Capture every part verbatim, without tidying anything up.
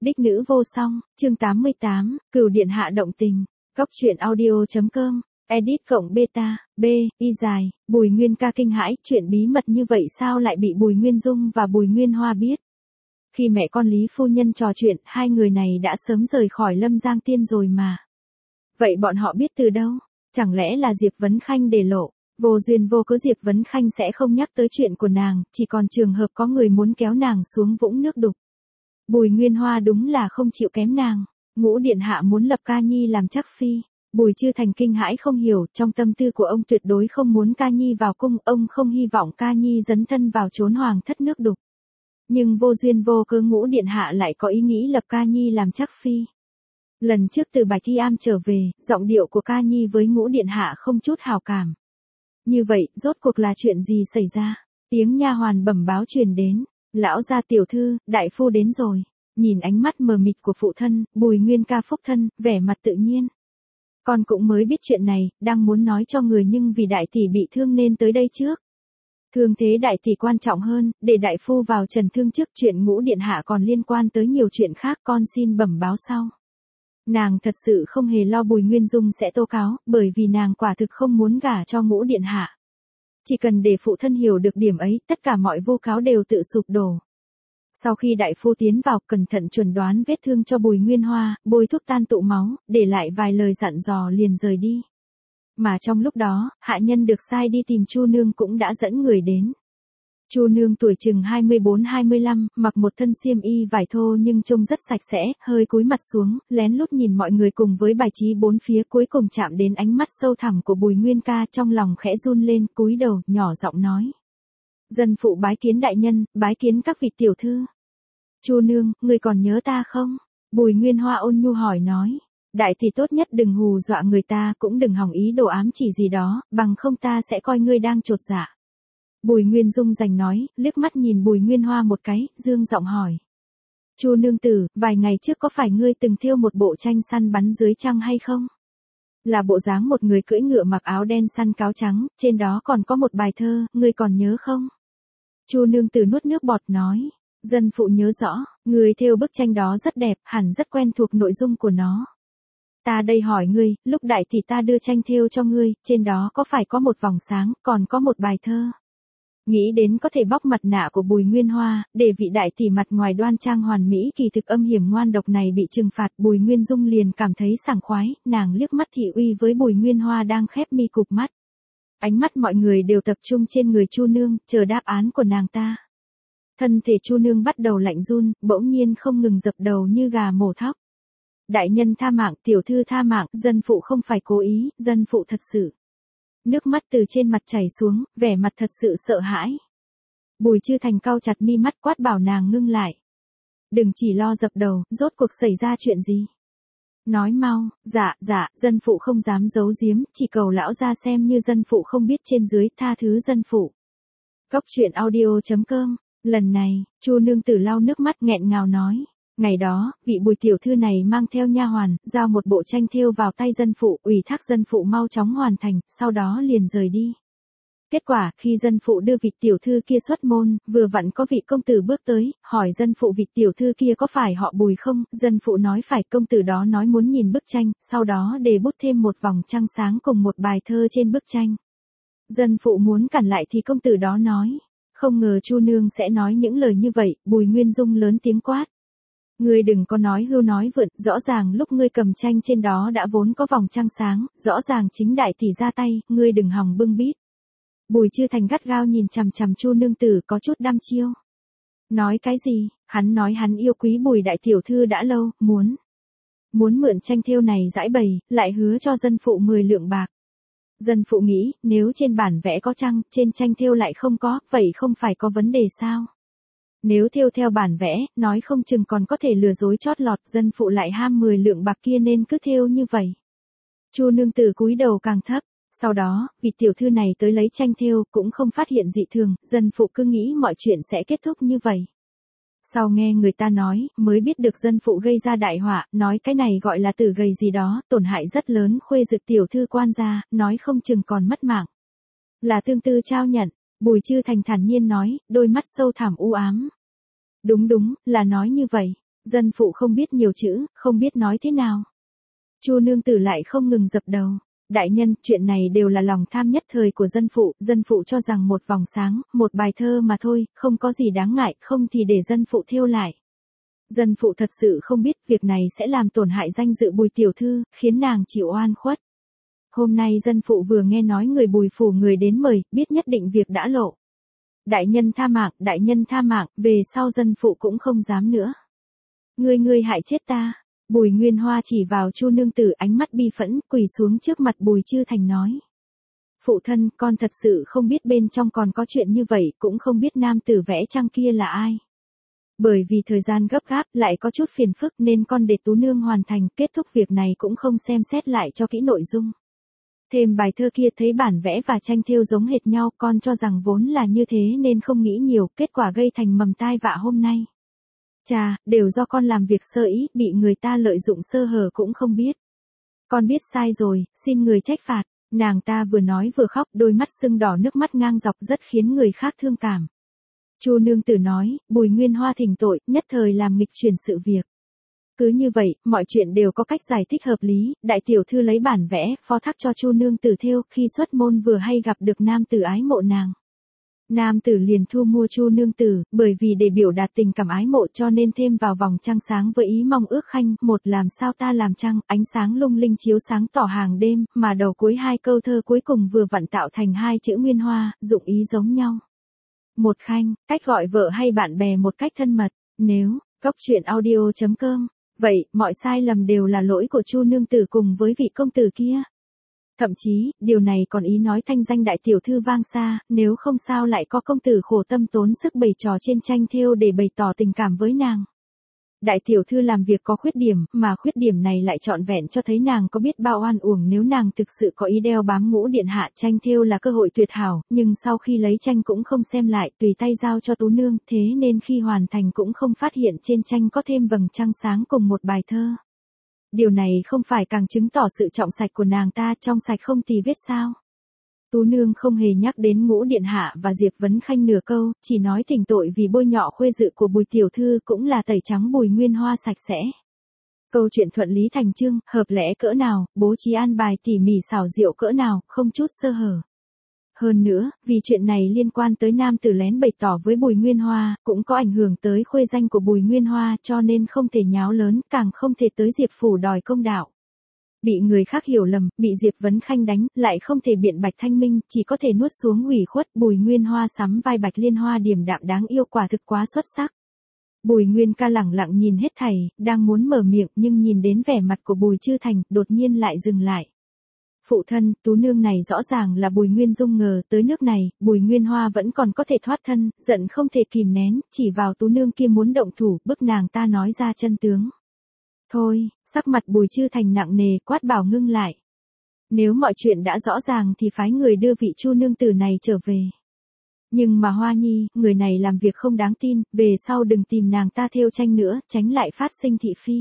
Đích nữ vô song, chương tám mươi tám, Cửu điện hạ động tình. Góc truyện audio.com, edit cộng beta, b, y dài, Bùi Nguyên ca kinh hãi, chuyện bí mật như vậy sao lại bị Bùi Nguyên Dung và Bùi Nguyên Hoa biết? Khi mẹ con Lý phu nhân trò chuyện, hai người này đã sớm rời khỏi Lâm Giang Tiên rồi mà. Vậy bọn họ biết từ đâu? Chẳng lẽ là Diệp Vấn Khanh để lộ? Vô duyên vô cớ Diệp Vấn Khanh sẽ không nhắc tới chuyện của nàng, chỉ còn trường hợp có người muốn kéo nàng xuống vũng nước đục. Bùi Nguyên Hoa đúng là không chịu kém nàng. Ngũ điện hạ muốn lập Ca Nhi làm chắc phi. Bùi Chư Thành kinh hãi không hiểu, trong tâm tư của ông tuyệt đối không muốn Ca Nhi vào cung, ông không hy vọng Ca Nhi dấn thân vào chốn hoàng thất nước đục. Nhưng vô duyên vô cớ Ngũ điện hạ lại có ý nghĩ lập Ca Nhi làm chắc phi. Lần trước từ Bạch Thi Am trở về, giọng điệu của Ca Nhi với Ngũ điện hạ không chút hào cảm. Như vậy, rốt cuộc là chuyện gì xảy ra? Tiếng nha hoàn bẩm báo truyền đến. Lão gia tiểu thư, đại phu đến rồi. Nhìn ánh mắt mờ mịt của phụ thân, Bùi Nguyên ca phúc thân, vẻ mặt tự nhiên. Con cũng mới biết chuyện này, đang muốn nói cho người nhưng vì đại tỷ bị thương nên tới đây trước. Thương thế đại tỷ quan trọng hơn, để đại phu vào trần thương trước, chuyện Ngũ điện hạ còn liên quan tới nhiều chuyện khác, con xin bẩm báo sau. Nàng thật sự không hề lo Bùi Nguyên Dung sẽ tố cáo, bởi vì nàng quả thực không muốn gả cho Ngũ điện hạ. Chỉ cần để phụ thân hiểu được điểm ấy, tất cả mọi vu cáo đều tự sụp đổ. Sau khi đại phu tiến vào, cẩn thận chuẩn đoán vết thương cho Bùi Nguyên Hoa, bôi thuốc tan tụ máu, để lại vài lời dặn dò liền rời đi. Mà trong lúc đó, hạ nhân được sai đi tìm Chu nương cũng đã dẫn người đến. Chu nương tuổi chừng hai mươi bốn hai mươi lăm, mặc một thân xiêm y vải thô nhưng trông rất sạch sẽ, hơi cúi mặt xuống, lén lút nhìn mọi người cùng với bài trí bốn phía, cuối cùng chạm đến ánh mắt sâu thẳm của Bùi Nguyên ca, trong lòng khẽ run lên, cúi đầu, nhỏ giọng nói. Dân phụ bái kiến đại nhân, bái kiến các vị tiểu thư. Chu nương, người còn nhớ ta không? Bùi Nguyên Hoa ôn nhu hỏi nói. Đại tỷ tốt nhất đừng hù dọa người ta, cũng đừng hỏng ý đồ ám chỉ gì đó, bằng không ta sẽ coi ngươi đang chột dạ. Bùi Nguyên Dung giành nói, liếc mắt nhìn Bùi Nguyên Hoa một cái, dương giọng hỏi. Chu nương tử, vài ngày trước có phải ngươi từng thêu một bộ tranh săn bắn dưới trăng hay không? Là bộ dáng một người cưỡi ngựa mặc áo đen săn cáo trắng, trên đó còn có một bài thơ, ngươi còn nhớ không? Chu nương tử nuốt nước bọt nói. Dân phụ nhớ rõ, người thêu bức tranh đó rất đẹp, hẳn rất quen thuộc nội dung của nó. Ta đây hỏi ngươi, lúc đại tỷ ta đưa tranh thêu cho ngươi, trên đó có phải có một vòng sáng, còn có một bài thơ? Nghĩ đến có thể bóc mặt nạ của Bùi Nguyên Hoa, để vị đại tỷ mặt ngoài đoan trang hoàn mỹ kỳ thực âm hiểm ngoan độc này bị trừng phạt, Bùi Nguyên Dung liền cảm thấy sảng khoái, nàng liếc mắt thị uy với Bùi Nguyên Hoa đang khép mi cụp mắt. Ánh mắt mọi người đều tập trung trên người Chu nương, chờ đáp án của nàng ta. Thân thể Chu nương bắt đầu lạnh run, bỗng nhiên không ngừng dập đầu như gà mổ thóc. Đại nhân tha mạng, tiểu thư tha mạng, dân phụ không phải cố ý, dân phụ thật sự. Nước mắt từ trên mặt chảy xuống, vẻ mặt thật sự sợ hãi. Bùi Chư Thành cau chặt mi mắt quát bảo nàng ngưng lại. Đừng chỉ lo dập đầu, rốt cuộc xảy ra chuyện gì? Nói mau, dạ, dạ, dân phụ không dám giấu giếm, chỉ cầu lão ra xem như dân phụ không biết trên dưới, tha thứ dân phụ. Góc truyện audio.com, lần này, Chu nương tử lau nước mắt nghẹn ngào nói. Ngày đó, vị Bùi tiểu thư này mang theo nha hoàn, giao một bộ tranh thêu vào tay dân phụ, ủy thác dân phụ mau chóng hoàn thành, sau đó liền rời đi. Kết quả, khi dân phụ đưa vị tiểu thư kia xuất môn, vừa vặn có vị công tử bước tới, hỏi dân phụ vị tiểu thư kia có phải họ Bùi không, dân phụ nói phải, công tử đó nói muốn nhìn bức tranh, sau đó đề bút thêm một vòng trăng sáng cùng một bài thơ trên bức tranh. Dân phụ muốn cản lại thì công tử đó nói, không ngờ Chu nương sẽ nói những lời như vậy, Bùi Nguyên Dung lớn tiếng quát. Ngươi đừng có nói hưu nói vượn, rõ ràng lúc ngươi cầm tranh trên đó đã vốn có vòng trăng sáng, rõ ràng chính đại tỷ ra tay, ngươi đừng hòng bưng bít. Bùi Chư Thành gắt gao nhìn chằm chằm Chu nương tử có chút đăm chiêu. Nói cái gì? Hắn nói hắn yêu quý Bùi đại tiểu thư đã lâu, muốn. Muốn mượn tranh thêu này giải bày, lại hứa cho dân phụ mười lượng bạc. Dân phụ nghĩ, nếu trên bản vẽ có trăng, trên tranh thêu lại không có, vậy không phải có vấn đề sao? Nếu thêu theo bản vẽ, nói không chừng còn có thể lừa dối chót lọt, dân phụ lại ham mười lượng bạc kia nên cứ thêu như vậy. Chu nương tử cúi đầu càng thấp, sau đó, vị tiểu thư này tới lấy tranh thêu, cũng không phát hiện dị thường, dân phụ cứ nghĩ mọi chuyện sẽ kết thúc như vậy. Sau nghe người ta nói, mới biết được dân phụ gây ra đại họa, nói cái này gọi là tử gầy gì đó, tổn hại rất lớn, khuê dực tiểu thư quan gia, nói không chừng còn mất mạng. Là tương tư trao nhận. Bùi Chư Thành thản nhiên nói, đôi mắt sâu thẳm u ám. Đúng đúng, là nói như vậy. Dân phụ không biết nhiều chữ, không biết nói thế nào. Chu nương tử lại không ngừng dập đầu. Đại nhân, chuyện này đều là lòng tham nhất thời của dân phụ, dân phụ cho rằng một vòng sáng, một bài thơ mà thôi, không có gì đáng ngại, không thì để dân phụ thiêu lại. Dân phụ thật sự không biết việc này sẽ làm tổn hại danh dự Bùi tiểu thư, khiến nàng chịu oan khuất. Hôm nay dân phụ vừa nghe nói người Bùi phủ người đến mời, biết nhất định việc đã lộ. Đại nhân tha mạng, đại nhân tha mạng, về sau dân phụ cũng không dám nữa. Ngươi ngươi hại chết ta. Bùi Nguyên Hoa chỉ vào Chu nương tử, ánh mắt bi phẫn, quỳ xuống trước mặt Bùi Chư Thành nói. Phụ thân, con thật sự không biết bên trong còn có chuyện như vậy, cũng không biết nam tử vẽ tranh kia là ai. Bởi vì thời gian gấp gáp, lại có chút phiền phức nên con để tú nương hoàn thành, kết thúc việc này cũng không xem xét lại cho kỹ nội dung. Thêm bài thơ kia thấy bản vẽ và tranh thêu giống hệt nhau, con cho rằng vốn là như thế nên không nghĩ nhiều, kết quả gây thành mầm tai vạ hôm nay. Chà, đều do con làm việc sơ ý, bị người ta lợi dụng sơ hở cũng không biết. Con biết sai rồi, xin người trách phạt. Nàng ta vừa nói vừa khóc, đôi mắt sưng đỏ, nước mắt ngang dọc rất khiến người khác thương cảm. Chu nương tử nói, Bùi Nguyên Hoa thỉnh tội, nhất thời làm nghịch chuyển sự việc. Cứ như vậy, mọi chuyện đều có cách giải thích hợp lý, đại tiểu thư lấy bản vẽ, phó thác cho Chu nương tử thêu, khi xuất môn vừa hay gặp được nam tử ái mộ nàng. Nam tử liền thu mua Chu nương tử, bởi vì để biểu đạt tình cảm ái mộ cho nên thêm vào vòng trăng sáng với ý mong ước khanh, một làm sao ta làm trăng, ánh sáng lung linh chiếu sáng tỏ hàng đêm, mà đầu cuối hai câu thơ cuối cùng vừa vặn tạo thành hai chữ Nguyên Hoa, dụng ý giống nhau. Một khanh, cách gọi vợ hay bạn bè một cách thân mật, nếu, góc truyện audio chấm com, vậy, mọi sai lầm đều là lỗi của Chu nương tử cùng với vị công tử kia. Thậm chí, điều này còn ý nói thanh danh đại tiểu thư vang xa, nếu không sao lại có công tử khổ tâm tốn sức bày trò trên tranh thêu để bày tỏ tình cảm với nàng. Đại tiểu thư làm việc có khuyết điểm, mà khuyết điểm này lại trọn vẹn cho thấy nàng có biết bao oan uổng nếu nàng thực sự có ý đeo bám ngũ điện hạ. Tranh thêu là cơ hội tuyệt hảo, nhưng sau khi lấy tranh cũng không xem lại, tùy tay giao cho tú nương, thế nên khi hoàn thành cũng không phát hiện trên tranh có thêm vầng trăng sáng cùng một bài thơ. Điều này không phải càng chứng tỏ sự trọng sạch của nàng ta, trong sạch không tì vết sao? Tú nương không hề nhắc đến ngũ điện hạ và Diệp Vấn Khanh nửa câu, chỉ nói thỉnh tội vì bôi nhọ khuê dự của Bùi tiểu thư, cũng là tẩy trắng Bùi Nguyên Hoa sạch sẽ. Câu chuyện thuận lý thành chương, hợp lẽ cỡ nào, bố trí an bài tỉ mỉ xảo diệu cỡ nào, không chút sơ hở. Hơn nữa, vì chuyện này liên quan tới nam tử lén bày tỏ với Bùi Nguyên Hoa, cũng có ảnh hưởng tới khuê danh của Bùi Nguyên Hoa, cho nên không thể nháo lớn, càng không thể tới Diệp phủ đòi công đạo. Bị người khác hiểu lầm, bị Diệp Vấn Khanh đánh, lại không thể biện bạch thanh minh, chỉ có thể nuốt xuống ủy khuất. Bùi Nguyên Hoa sắm vai Bạch Liên Hoa điềm đạm đáng yêu, quả thực quá xuất sắc. Bùi Nguyên ca lẳng lặng nhìn hết thảy, đang muốn mở miệng nhưng nhìn đến vẻ mặt của Bùi Chư Thành, đột nhiên lại dừng lại. Phụ thân, tú nương này rõ ràng là Bùi Nguyên Dung, ngờ tới nước này, Bùi Nguyên Hoa vẫn còn có thể thoát thân, giận không thể kìm nén, chỉ vào tú nương kia muốn động thủ, bức nàng ta nói ra chân tướng. Thôi, sắc mặt Bùi Chư Thành nặng nề, quát bảo ngưng lại. Nếu mọi chuyện đã rõ ràng thì phái người đưa vị Chu nương tử này trở về. Nhưng mà Hoa Nhi, người này làm việc không đáng tin, về sau đừng tìm nàng ta thêu tranh nữa, tránh lại phát sinh thị phi.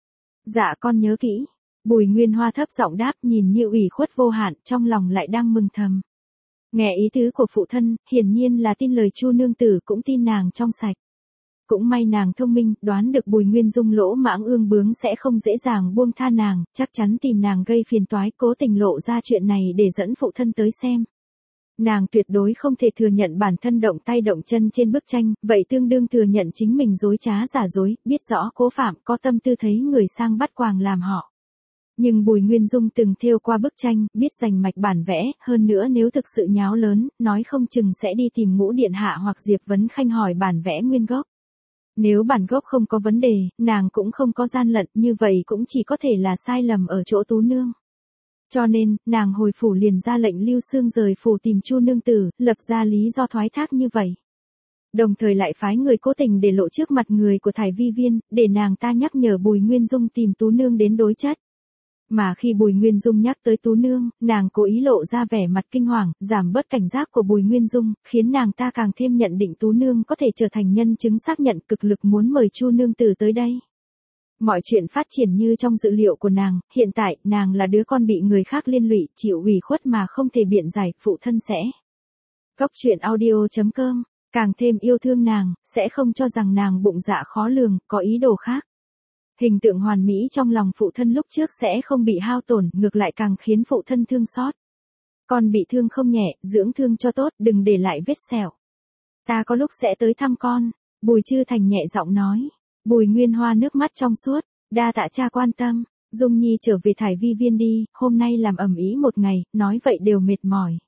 Dạ con nhớ kỹ. Bùi Nguyên Hoa thấp giọng đáp, nhìn như ủy khuất vô hạn, trong lòng lại đang mừng thầm. Nghe ý tứ của phụ thân, hiển nhiên là tin lời Chu nương tử, cũng tin nàng trong sạch. Cũng may nàng thông minh, đoán được Bùi Nguyên Dung lỗ mãng ương bướng sẽ không dễ dàng buông tha nàng, chắc chắn tìm nàng gây phiền toái, cố tình lộ ra chuyện này để dẫn phụ thân tới xem. Nàng tuyệt đối không thể thừa nhận bản thân động tay động chân trên bức tranh, vậy tương đương thừa nhận chính mình dối trá giả dối, biết rõ cố phạm có tâm tư thấy người sang bắt quàng làm họ. Nhưng Bùi Nguyên Dung từng thêu qua bức tranh, biết rành mạch bản vẽ, hơn nữa nếu thực sự nháo lớn, nói không chừng sẽ đi tìm ngũ điện hạ hoặc Diệp Vấn Khanh hỏi bản vẽ nguyên gốc. Nếu bản gốc không có vấn đề, nàng cũng không có gian lận, như vậy cũng chỉ có thể là sai lầm ở chỗ tú nương. Cho nên, nàng hồi phủ liền ra lệnh Lưu Xương rời phủ tìm Chu nương tử, lập ra lý do thoái thác như vậy. Đồng thời lại phái người cố tình để lộ trước mặt người của Thải Vi Viên, để nàng ta nhắc nhở Bùi Nguyên Dung tìm tú nương đến đối chất. Mà khi Bùi Nguyên Dung nhắc tới tú nương, nàng cố ý lộ ra vẻ mặt kinh hoàng, giảm bớt cảnh giác của Bùi Nguyên Dung, khiến nàng ta càng thêm nhận định tú nương có thể trở thành nhân chứng xác nhận, cực lực muốn mời Chu nương tử tới đây. Mọi chuyện phát triển như trong dự liệu của nàng, hiện tại, nàng là đứa con bị người khác liên lụy, chịu ủy khuất mà không thể biện giải, phụ thân sẽ. Góc truyện audio chấm com, càng thêm yêu thương nàng, sẽ không cho rằng nàng bụng dạ khó lường, có ý đồ khác. Hình tượng hoàn mỹ trong lòng phụ thân lúc trước sẽ không bị hao tổn, ngược lại càng khiến phụ thân thương xót. Con bị thương không nhẹ, dưỡng thương cho tốt, đừng để lại vết sẹo. Ta có lúc sẽ tới thăm con, Bùi Chư Thành nhẹ giọng nói. Bùi Nguyên Hoa nước mắt trong suốt, đa tạ cha quan tâm, Dung Nhi trở về thải vi viên đi, hôm nay làm ầm ĩ một ngày, nói vậy đều mệt mỏi.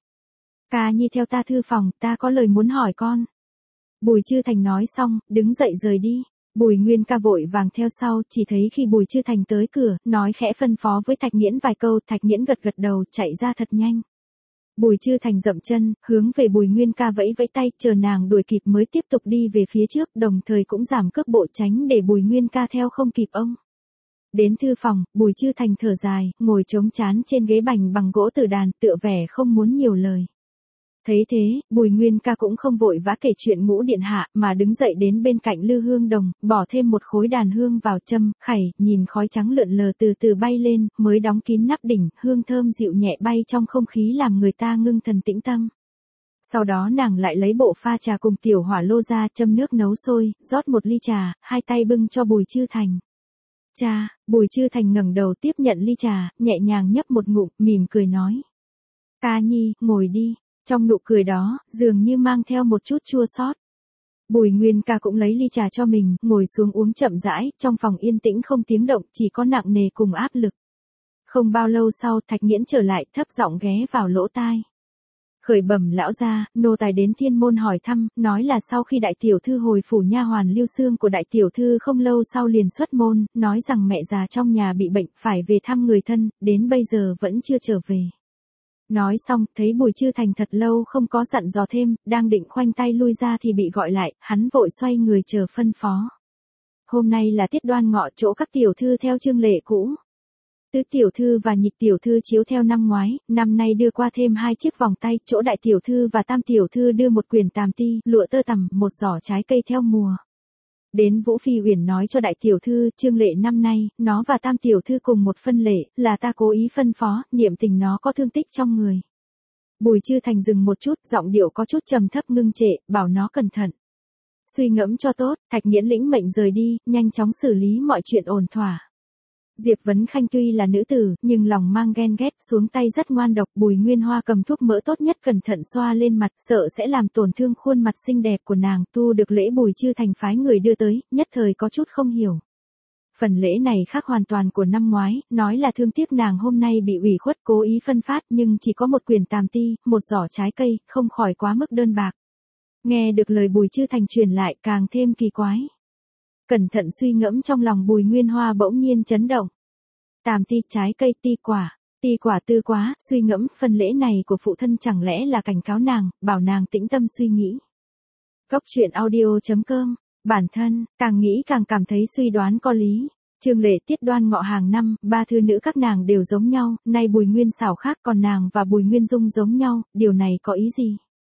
Ca Nhi theo ta thư phòng, ta có lời muốn hỏi con. Bùi Chư Thành nói xong, đứng dậy rời đi. Bùi Nguyên Ca vội vàng theo sau, chỉ thấy khi Bùi Chư Thành tới cửa, nói khẽ phân phó với Thạch Nghiễn vài câu, Thạch Nghiễn gật gật đầu, chạy ra thật nhanh. Bùi Chư Thành dậm chân, hướng về Bùi Nguyên Ca vẫy vẫy tay, chờ nàng đuổi kịp mới tiếp tục đi về phía trước, đồng thời cũng giảm cước bộ tránh để Bùi Nguyên Ca theo không kịp ông. Đến thư phòng, Bùi Chư Thành thở dài, ngồi chống chán trên ghế bành bằng gỗ tử đàn, tựa vẻ không muốn nhiều lời. Thấy thế, Bùi Nguyên Ca cũng không vội vã kể chuyện Ngũ điện hạ, mà đứng dậy đến bên cạnh lư hương đồng, bỏ thêm một khối đàn hương vào châm, khảy, nhìn khói trắng lượn lờ từ từ bay lên, mới đóng kín nắp đỉnh, hương thơm dịu nhẹ bay trong không khí làm người ta ngưng thần tĩnh tâm. Sau đó nàng lại lấy bộ pha trà cùng tiểu hỏa lô ra, châm nước nấu sôi, rót một ly trà, hai tay bưng cho Bùi Chư Thành. Cha, Bùi Chư Thành ngẩng đầu tiếp nhận ly trà, nhẹ nhàng nhấp một ngụm, mỉm cười nói. Ca Nhi, ngồi đi. Trong nụ cười đó, dường như mang theo một chút chua xót. Bùi Nguyên Ca cũng lấy ly trà cho mình, ngồi xuống uống chậm rãi, trong phòng yên tĩnh không tiếng động, chỉ có nặng nề cùng áp lực. Không bao lâu sau, Thạch Nghiễn trở lại, thấp giọng ghé vào lỗ tai. Khởi bẩm lão gia, nô tài đến thiên môn hỏi thăm, nói là sau khi đại tiểu thư hồi phủ nha hoàn Lưu Xương của đại tiểu thư không lâu sau liền xuất môn, nói rằng mẹ già trong nhà bị bệnh, phải về thăm người thân, đến bây giờ vẫn chưa trở về. Nói xong, thấy Bùi Chư Thành thật lâu không có dặn dò thêm, đang định khoanh tay lui ra thì bị gọi lại, hắn vội xoay người chờ phân phó. Hôm nay là tiết đoan ngọ, chỗ các tiểu thư theo chương lệ cũ. Tứ tiểu thư và nhị tiểu thư chiếu theo năm ngoái, năm nay đưa qua thêm hai chiếc vòng tay, chỗ đại tiểu thư và tam tiểu thư đưa một quyển tàm ti, lụa tơ tằm, một giỏ trái cây theo mùa. Đến Vũ Phi Uyển nói cho đại tiểu thư, chương lệ năm nay, nó và tam tiểu thư cùng một phân lệ, là ta cố ý phân phó, niệm tình nó có thương tích trong người. Bùi Chư Thành dừng một chút, giọng điệu có chút trầm thấp ngưng trệ, bảo nó cẩn thận. Suy ngẫm cho tốt, Thạch Nghiễn lĩnh mệnh rời đi, nhanh chóng xử lý mọi chuyện ổn thỏa. Diệp Vấn Khanh tuy là nữ tử, nhưng lòng mang ghen ghét, xuống tay rất ngoan độc. Bùi Nguyên Hoa cầm thuốc mỡ tốt nhất cẩn thận xoa lên mặt, sợ sẽ làm tổn thương khuôn mặt xinh đẹp của nàng. Tu được lễ Bùi Chư Thành phái người đưa tới, nhất thời có chút không hiểu. Phần lễ này khác hoàn toàn của năm ngoái, nói là thương tiếc nàng hôm nay bị ủy khuất cố ý phân phát, nhưng chỉ có một quyển tàm ti, một giỏ trái cây, không khỏi quá mức đơn bạc. Nghe được lời Bùi Chư Thành truyền lại càng thêm kỳ quái. Cẩn thận suy ngẫm trong lòng Bùi Nguyên Hoa bỗng nhiên chấn động. Tàm ti, trái cây, ti quả, ti quả tư quá, suy ngẫm, phần lễ này của phụ thân chẳng lẽ là cảnh cáo nàng, bảo nàng tĩnh tâm suy nghĩ. Góc truyện audio chấm com, bản thân, càng nghĩ càng cảm thấy suy đoán có lý. Chương lệ tiết đoan ngọ hàng năm, ba thư nữ các nàng đều giống nhau, nay Bùi Nguyên xảo khác còn nàng và Bùi Nguyên Dung giống nhau, điều này có ý gì?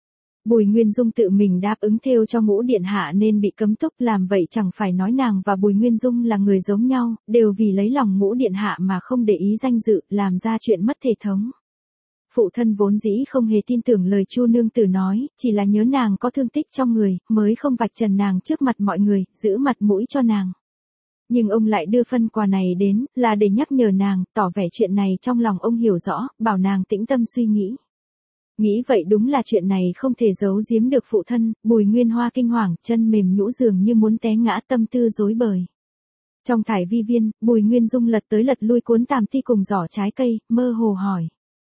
Bùi Nguyên Dung tự mình đáp ứng thêu cho Ngũ điện hạ nên bị cấm túc, làm vậy chẳng phải nói nàng và Bùi Nguyên Dung là người giống nhau, đều vì lấy lòng Ngũ điện hạ mà không để ý danh dự, làm ra chuyện mất thể thống. Phụ thân vốn dĩ không hề tin tưởng lời Chu nương tử nói, chỉ là nhớ nàng có thương tích trong người, mới không vạch trần nàng trước mặt mọi người, giữ mặt mũi cho nàng. Nhưng ông lại đưa phân quà này đến, là để nhắc nhở nàng, tỏ vẻ chuyện này trong lòng ông hiểu rõ, bảo nàng tĩnh tâm suy nghĩ. Nghĩ vậy đúng là chuyện này không thể giấu giếm được phụ thân. Bùi Nguyên Hoa kinh hoàng, chân mềm nhũn dường như muốn té ngã, tâm tư rối bời. Trong thải vi viên, Bùi Nguyên Dung lật tới lật lui cuốn tàm ti cùng giỏ trái cây, mơ hồ hỏi.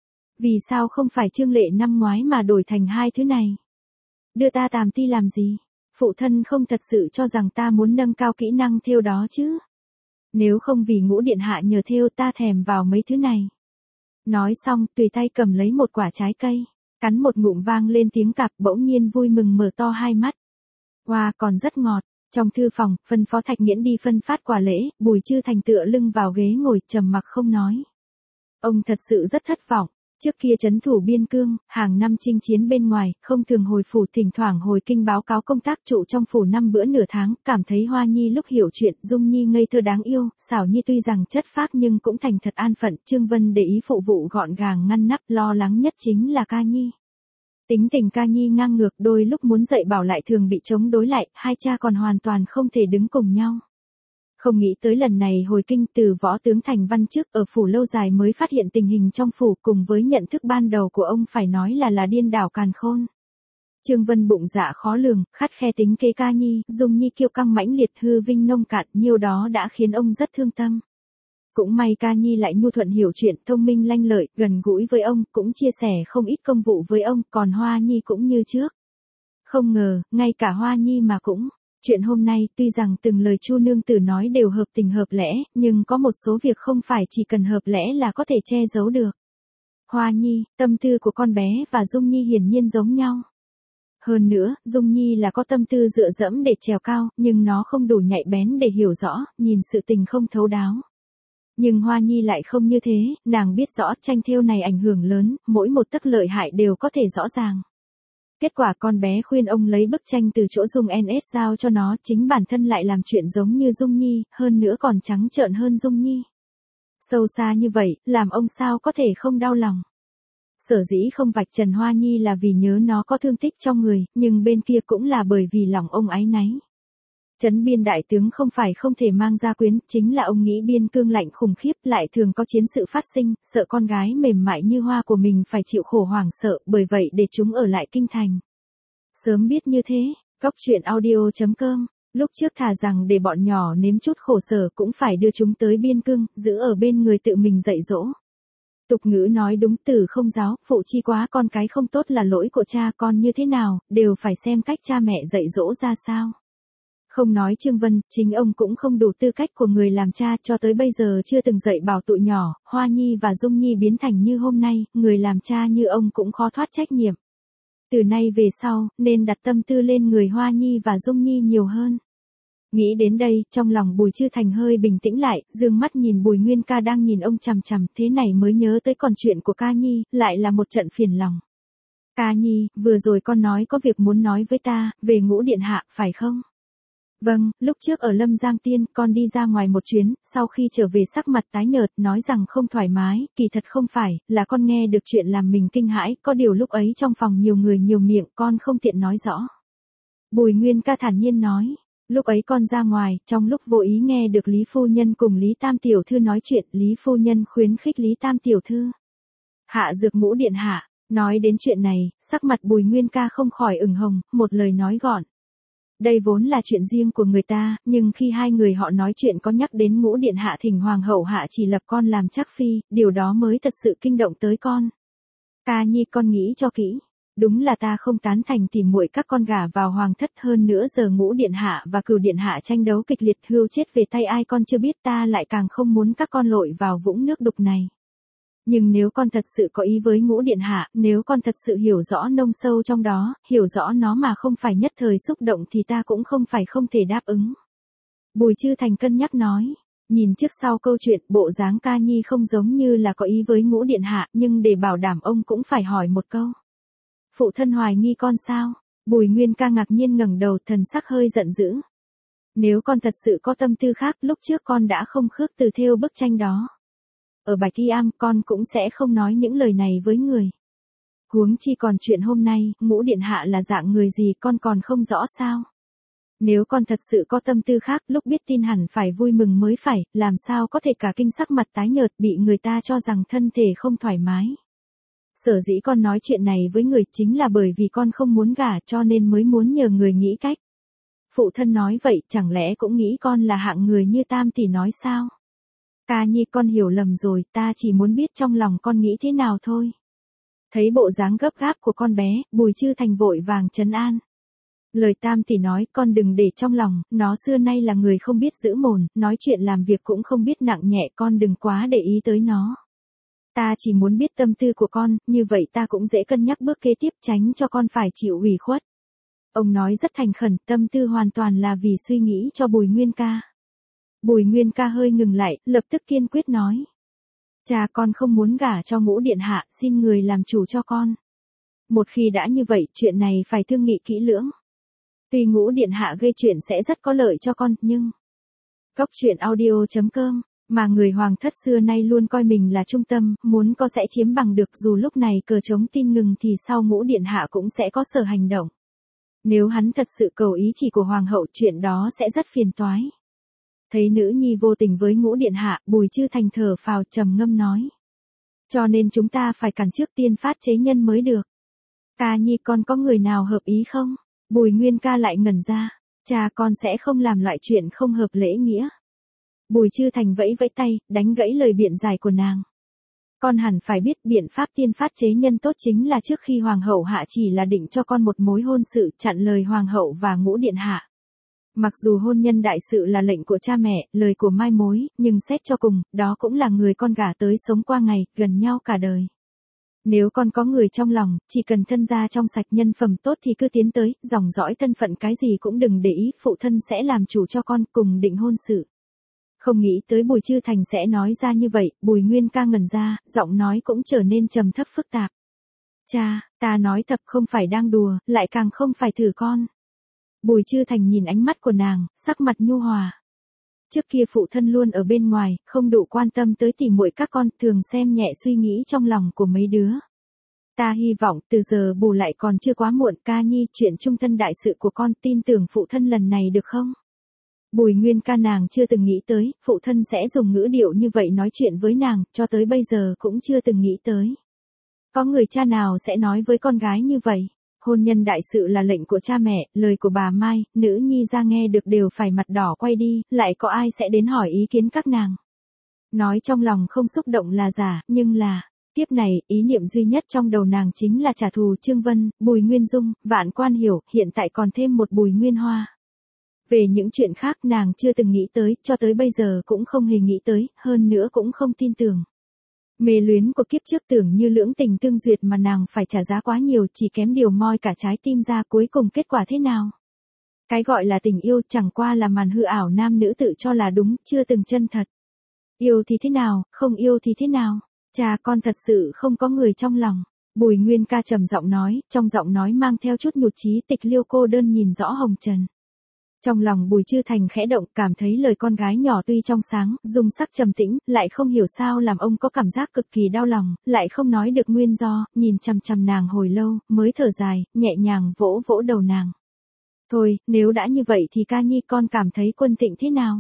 Vì sao không phải chương lệ năm ngoái mà đổi thành hai thứ này? Đưa ta tàm ti làm gì? Phụ thân không thật sự cho rằng ta muốn nâng cao kỹ năng thêu đó chứ? Nếu không vì Ngũ điện hạ nhờ thêu, ta thèm vào mấy thứ này. Nói xong, tùy tay cầm lấy một quả trái cây. Cắn một ngụm vang lên tiếng cạp, bỗng nhiên vui mừng mở to hai mắt. Wow, còn rất ngọt. Trong thư phòng, phân phó Thạch Nghiễn đi phân phát quà lễ, Bùi Chư Thành tựa lưng vào ghế ngồi, trầm mặc không nói. Ông thật sự rất thất vọng. Trước kia trấn thủ biên cương, hàng năm chinh chiến bên ngoài, không thường hồi phủ, thỉnh thoảng hồi kinh báo cáo công tác trụ trong phủ năm bữa nửa tháng, cảm thấy Hoa Nhi lúc hiểu chuyện, Dung Nhi ngây thơ đáng yêu, Xảo Nhi tuy rằng chất phác nhưng cũng thành thật an phận, Trương Vân để ý phụ vụ gọn gàng ngăn nắp, lo lắng nhất chính là Ca Nhi. Tính tình Ca Nhi ngang ngược, đôi lúc muốn dạy bảo lại thường bị chống đối lại, hai cha còn hoàn toàn không thể đứng cùng nhau. Không nghĩ tới lần này hồi kinh từ võ tướng thành văn trước ở phủ lâu dài mới phát hiện tình hình trong phủ, cùng với nhận thức ban đầu của ông phải nói là là điên đảo càn khôn. Trương Vân bụng dạ khó lường, khắt khe tính kế Ca Nhi, Dung Nhi kiêu căng mãnh liệt hư vinh nông cạn, nhiêu đó đã khiến ông rất thương tâm. Cũng may Ca Nhi lại nhu thuận hiểu chuyện, thông minh lanh lợi, gần gũi với ông, cũng chia sẻ không ít công vụ với ông, còn Hoa Nhi cũng như trước. Không ngờ, ngay cả Hoa Nhi mà cũng. Chuyện hôm nay, tuy rằng từng lời Chu nương tử nói đều hợp tình hợp lẽ, nhưng có một số việc không phải chỉ cần hợp lẽ là có thể che giấu được. Hoa Nhi, tâm tư của con bé và Dung Nhi hiển nhiên giống nhau. Hơn nữa, Dung Nhi là có tâm tư dựa dẫm để trèo cao, nhưng nó không đủ nhạy bén để hiểu rõ, nhìn sự tình không thấu đáo. Nhưng Hoa Nhi lại không như thế, nàng biết rõ tranh thêu này ảnh hưởng lớn, mỗi một tấc lợi hại đều có thể rõ ràng. Kết quả con bé khuyên ông lấy bức tranh từ chỗ Dung en ét giao cho nó, chính bản thân lại làm chuyện giống như Dung Nhi, hơn nữa còn trắng trợn hơn Dung Nhi. Sâu xa như vậy, làm ông sao có thể không đau lòng. Sở dĩ không vạch trần Hoa Nhi là vì nhớ nó có thương tích trong người, nhưng bên kia cũng là bởi vì lòng ông áy náy. Trấn Biên đại tướng không phải không thể mang gia quyến, chính là ông nghĩ biên cương lạnh khủng khiếp, lại thường có chiến sự phát sinh, sợ con gái mềm mại như hoa của mình phải chịu khổ hoảng sợ, bởi vậy để chúng ở lại kinh thành. Sớm biết như thế, Cóc truyện audio chấm com, lúc trước thà rằng để bọn nhỏ nếm chút khổ sở cũng phải đưa chúng tới biên cương, giữ ở bên người tự mình dạy dỗ. Tục ngữ nói đúng, tử không giáo, phụ chi quá, con cái không tốt là lỗi của cha, con như thế nào, đều phải xem cách cha mẹ dạy dỗ ra sao. Không nói Trương Vân, chính ông cũng không đủ tư cách của người làm cha, cho tới bây giờ chưa từng dạy bảo tụi nhỏ, Hoa Nhi và Dung Nhi biến thành như hôm nay, người làm cha như ông cũng khó thoát trách nhiệm. Từ nay về sau, nên đặt tâm tư lên người Hoa Nhi và Dung Nhi nhiều hơn. Nghĩ đến đây, trong lòng Bùi Chư Thành hơi bình tĩnh lại, dương mắt nhìn Bùi Nguyên Ca đang nhìn ông chằm chằm, thế này mới nhớ tới còn chuyện của Ca Nhi, lại là một trận phiền lòng. Ca Nhi, vừa rồi con nói có việc muốn nói với ta, về Ngũ điện hạ, phải không? Vâng, lúc trước ở Lâm Giang Tiên, con đi ra ngoài một chuyến, sau khi trở về sắc mặt tái nhợt, nói rằng không thoải mái, kỳ thật không phải, là con nghe được chuyện làm mình kinh hãi, có điều lúc ấy trong phòng nhiều người nhiều miệng, con không tiện nói rõ. Bùi Nguyên Ca thản nhiên nói, lúc ấy con ra ngoài, trong lúc vô ý nghe được Lý Phu Nhân cùng Lý Tam Tiểu Thư nói chuyện, Lý Phu Nhân khuyến khích Lý Tam Tiểu Thư hạ dược Ngũ điện hạ. Nói đến chuyện này, sắc mặt Bùi Nguyên Ca không khỏi ửng hồng, một lời nói gọn. Đây vốn là chuyện riêng của người ta, nhưng khi hai người họ nói chuyện có nhắc đến Ngũ điện hạ thỉnh hoàng hậu hạ chỉ lập con làm trắc phi, điều đó mới thật sự kinh động tới con. Ca Nhi, con nghĩ cho kỹ. Đúng là ta không tán thành tìm muội các con gả vào hoàng thất, hơn nữa giờ Ngũ điện hạ và Cửu điện hạ tranh đấu kịch liệt, hươu chết về tay ai con chưa biết, ta lại càng không muốn các con lội vào vũng nước đục này. Nhưng nếu con thật sự có ý với Ngũ điện hạ, nếu con thật sự hiểu rõ nông sâu trong đó, hiểu rõ nó mà không phải nhất thời xúc động thì ta cũng không phải không thể đáp ứng. Bùi Chư Thành cân nhắc nói, nhìn trước sau câu chuyện, bộ dáng Ca Nhi không giống như là có ý với Ngũ điện hạ, nhưng để bảo đảm ông cũng phải hỏi một câu. Phụ thân hoài nghi con sao? Bùi Nguyên Ca ngạc nhiên ngẩng đầu, thần sắc hơi giận dữ. Nếu con thật sự có tâm tư khác, lúc trước con đã không khước từ thêu bức tranh đó. Ở Bạch Y Am, con cũng sẽ không nói những lời này với người. Huống chi còn chuyện hôm nay, Ngũ điện hạ là dạng người gì con còn không rõ sao? Nếu con thật sự có tâm tư khác, lúc biết tin hẳn phải vui mừng mới phải, làm sao có thể cả kinh sắc mặt tái nhợt, bị người ta cho rằng thân thể không thoải mái. Sở dĩ con nói chuyện này với người chính là bởi vì con không muốn gả, cho nên mới muốn nhờ người nghĩ cách. Phụ thân nói vậy, chẳng lẽ cũng nghĩ con là hạng người như Tam tỷ nói sao? Ca Nhi, con hiểu lầm rồi, ta chỉ muốn biết trong lòng con nghĩ thế nào thôi. Thấy bộ dáng gấp gáp của con bé, Bùi Chư Thành vội vàng trấn an. Lời Tam tỷ nói, con đừng để trong lòng, nó xưa nay là người không biết giữ mồm, nói chuyện làm việc cũng không biết nặng nhẹ, con đừng quá để ý tới nó. Ta chỉ muốn biết tâm tư của con, như vậy ta cũng dễ cân nhắc bước kế tiếp, tránh cho con phải chịu ủy khuất. Ông nói rất thành khẩn, tâm tư hoàn toàn là vì suy nghĩ cho Bùi Nguyên Ca. Bùi Nguyên Ca hơi ngừng lại, lập tức kiên quyết nói. Cha, con không muốn gả cho Ngũ điện hạ, xin người làm chủ cho con. Một khi đã như vậy, chuyện này phải thương nghị kỹ lưỡng. Tuy Ngũ điện hạ gây chuyện sẽ rất có lợi cho con, nhưng... Cóc truyện audio chấm com, mà người hoàng thất xưa nay luôn coi mình là trung tâm, muốn có sẽ chiếm bằng được, dù lúc này cờ trống tin ngừng thì sau Ngũ điện hạ cũng sẽ có sở hành động. Nếu hắn thật sự cầu ý chỉ của hoàng hậu, chuyện đó sẽ rất phiền toái. Thấy nữ nhi vô tình với Ngũ điện hạ, Bùi Chư Thành thở phào trầm ngâm nói. Cho nên chúng ta phải cản trước tiên phát chế nhân mới được. Ca nhi con có người nào hợp ý không? Bùi Nguyên Ca lại ngẩn ra. Cha con sẽ không làm loại chuyện không hợp lễ nghĩa. Bùi Chư Thành vẫy vẫy tay, đánh gãy lời biện giải của nàng. Con hẳn phải biết biện pháp tiên phát chế nhân tốt chính là trước khi hoàng hậu hạ chỉ là định cho con một mối hôn sự, chặn lời hoàng hậu và Ngũ điện hạ. Mặc dù hôn nhân đại sự là lệnh của cha mẹ, lời của mai mối, nhưng xét cho cùng, đó cũng là người con gả tới sống qua ngày, gần nhau cả đời. Nếu con có người trong lòng, chỉ cần thân gia trong sạch nhân phẩm tốt thì cứ tiến tới, dòng dõi thân phận cái gì cũng đừng để ý, phụ thân sẽ làm chủ cho con, cùng định hôn sự. Không nghĩ tới Bùi Chư Thành sẽ nói ra như vậy, Bùi Nguyên Ca ngẩn ra, giọng nói cũng trở nên trầm thấp phức tạp. Cha, ta nói thật không phải đang đùa, lại càng không phải thử con. Bùi Chư Thành nhìn ánh mắt của nàng, sắc mặt nhu hòa. Trước kia phụ thân luôn ở bên ngoài, không đủ quan tâm tới tỉ muội các con, thường xem nhẹ suy nghĩ trong lòng của mấy đứa. Ta hy vọng từ giờ bù lại còn chưa quá muộn. Ca nhi, chuyện trung thân đại sự của con, tin tưởng phụ thân lần này được không? Bùi Nguyên Ca nàng chưa từng nghĩ tới, phụ thân sẽ dùng ngữ điệu như vậy nói chuyện với nàng, cho tới bây giờ cũng chưa từng nghĩ tới. Có người cha nào sẽ nói với con gái như vậy? Hôn nhân đại sự là lệnh của cha mẹ, lời của bà Mai, nữ nhi ra nghe được đều phải mặt đỏ quay đi, lại có ai sẽ đến hỏi ý kiến các nàng. Nói trong lòng không xúc động là giả, nhưng là, tiếp này, ý niệm duy nhất trong đầu nàng chính là trả thù Trương Vân, Bùi Nguyên Dung, Vạn Quan Hiểu, hiện tại còn thêm một Bùi Nguyên Hoa. Về những chuyện khác nàng chưa từng nghĩ tới, cho tới bây giờ cũng không hề nghĩ tới, hơn nữa cũng không tin tưởng. Mê luyến của kiếp trước tưởng như lưỡng tình tương duyệt mà nàng phải trả giá quá nhiều, chỉ kém điều moi cả trái tim ra, cuối cùng kết quả thế nào? Cái gọi là tình yêu chẳng qua là màn hư ảo nam nữ tự cho là đúng, chưa từng chân thật. Yêu thì thế nào, không yêu thì thế nào? Cha con thật sự không có người trong lòng. Bùi Nguyên Ca trầm giọng nói, trong giọng nói mang theo chút nhụt chí. Tịch Liêu cô đơn nhìn rõ hồng trần. Trong lòng Bùi Chư Thành khẽ động, cảm thấy lời con gái nhỏ tuy trong sáng, dung sắc trầm tĩnh, lại không hiểu sao làm ông có cảm giác cực kỳ đau lòng, lại không nói được nguyên do, nhìn chằm chằm nàng hồi lâu, mới thở dài, nhẹ nhàng vỗ vỗ đầu nàng. Thôi, nếu đã như vậy thì ca nhi con cảm thấy Quân Tịnh thế nào?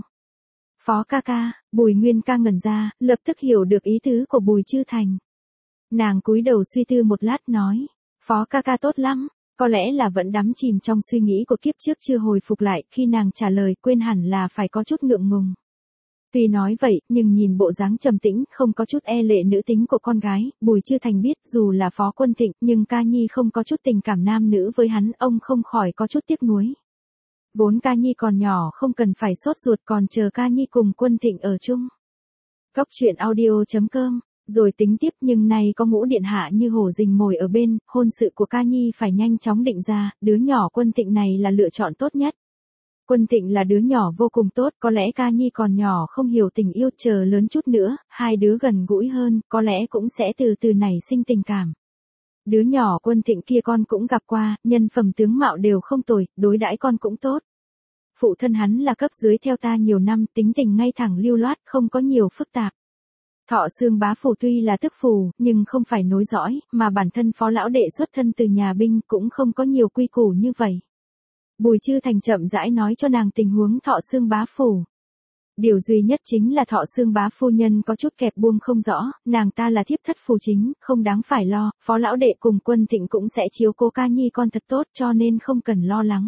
Phó ca ca, Bùi Nguyên Ca ngẩn ra, lập tức hiểu được ý tứ của Bùi Chư Thành. Nàng cúi đầu suy tư một lát nói, Phó ca ca tốt lắm. Có lẽ là vẫn đắm chìm trong suy nghĩ của kiếp trước chưa hồi phục lại, khi nàng trả lời quên hẳn là phải có chút ngượng ngùng. Tuy nói vậy, nhưng nhìn bộ dáng trầm tĩnh, không có chút e lệ nữ tính của con gái, Bùi Chư Thành biết dù là Phó Quân Tịnh, nhưng ca nhi không có chút tình cảm nam nữ với hắn, ông không khỏi có chút tiếc nuối. Vốn ca nhi còn nhỏ không cần phải sốt ruột, còn chờ ca nhi cùng Quân Tịnh ở chung. Góc truyện audio chấm com Rồi tính tiếp, nhưng nay có Ngũ điện hạ như hổ rình mồi ở bên, hôn sự của ca nhi phải nhanh chóng định ra, đứa nhỏ Quân Tịnh này là lựa chọn tốt nhất. Quân Tịnh là đứa nhỏ vô cùng tốt, có lẽ ca nhi còn nhỏ không hiểu tình yêu, chờ lớn chút nữa, hai đứa gần gũi hơn, có lẽ cũng sẽ từ từ nảy sinh tình cảm. Đứa nhỏ Quân Tịnh kia con cũng gặp qua, nhân phẩm tướng mạo đều không tồi, đối đãi con cũng tốt. Phụ thân hắn là cấp dưới theo ta nhiều năm, tính tình ngay thẳng lưu loát, không có nhiều phức tạp. Thọ Xương bá phủ tuy là tức phù, nhưng không phải nối dõi, mà bản thân Phó lão đệ xuất thân từ nhà binh cũng không có nhiều quy củ như vậy. Bùi Chư Thành chậm rãi nói cho nàng tình huống Thọ Xương bá phủ. Điều duy nhất chính là Thọ Xương bá phu nhân có chút kẹp buông không rõ, nàng ta là thiếp thất phù chính, không đáng phải lo, Phó lão đệ cùng Quân Tịnh cũng sẽ chiếu cố ca nhi con thật tốt, cho nên không cần lo lắng.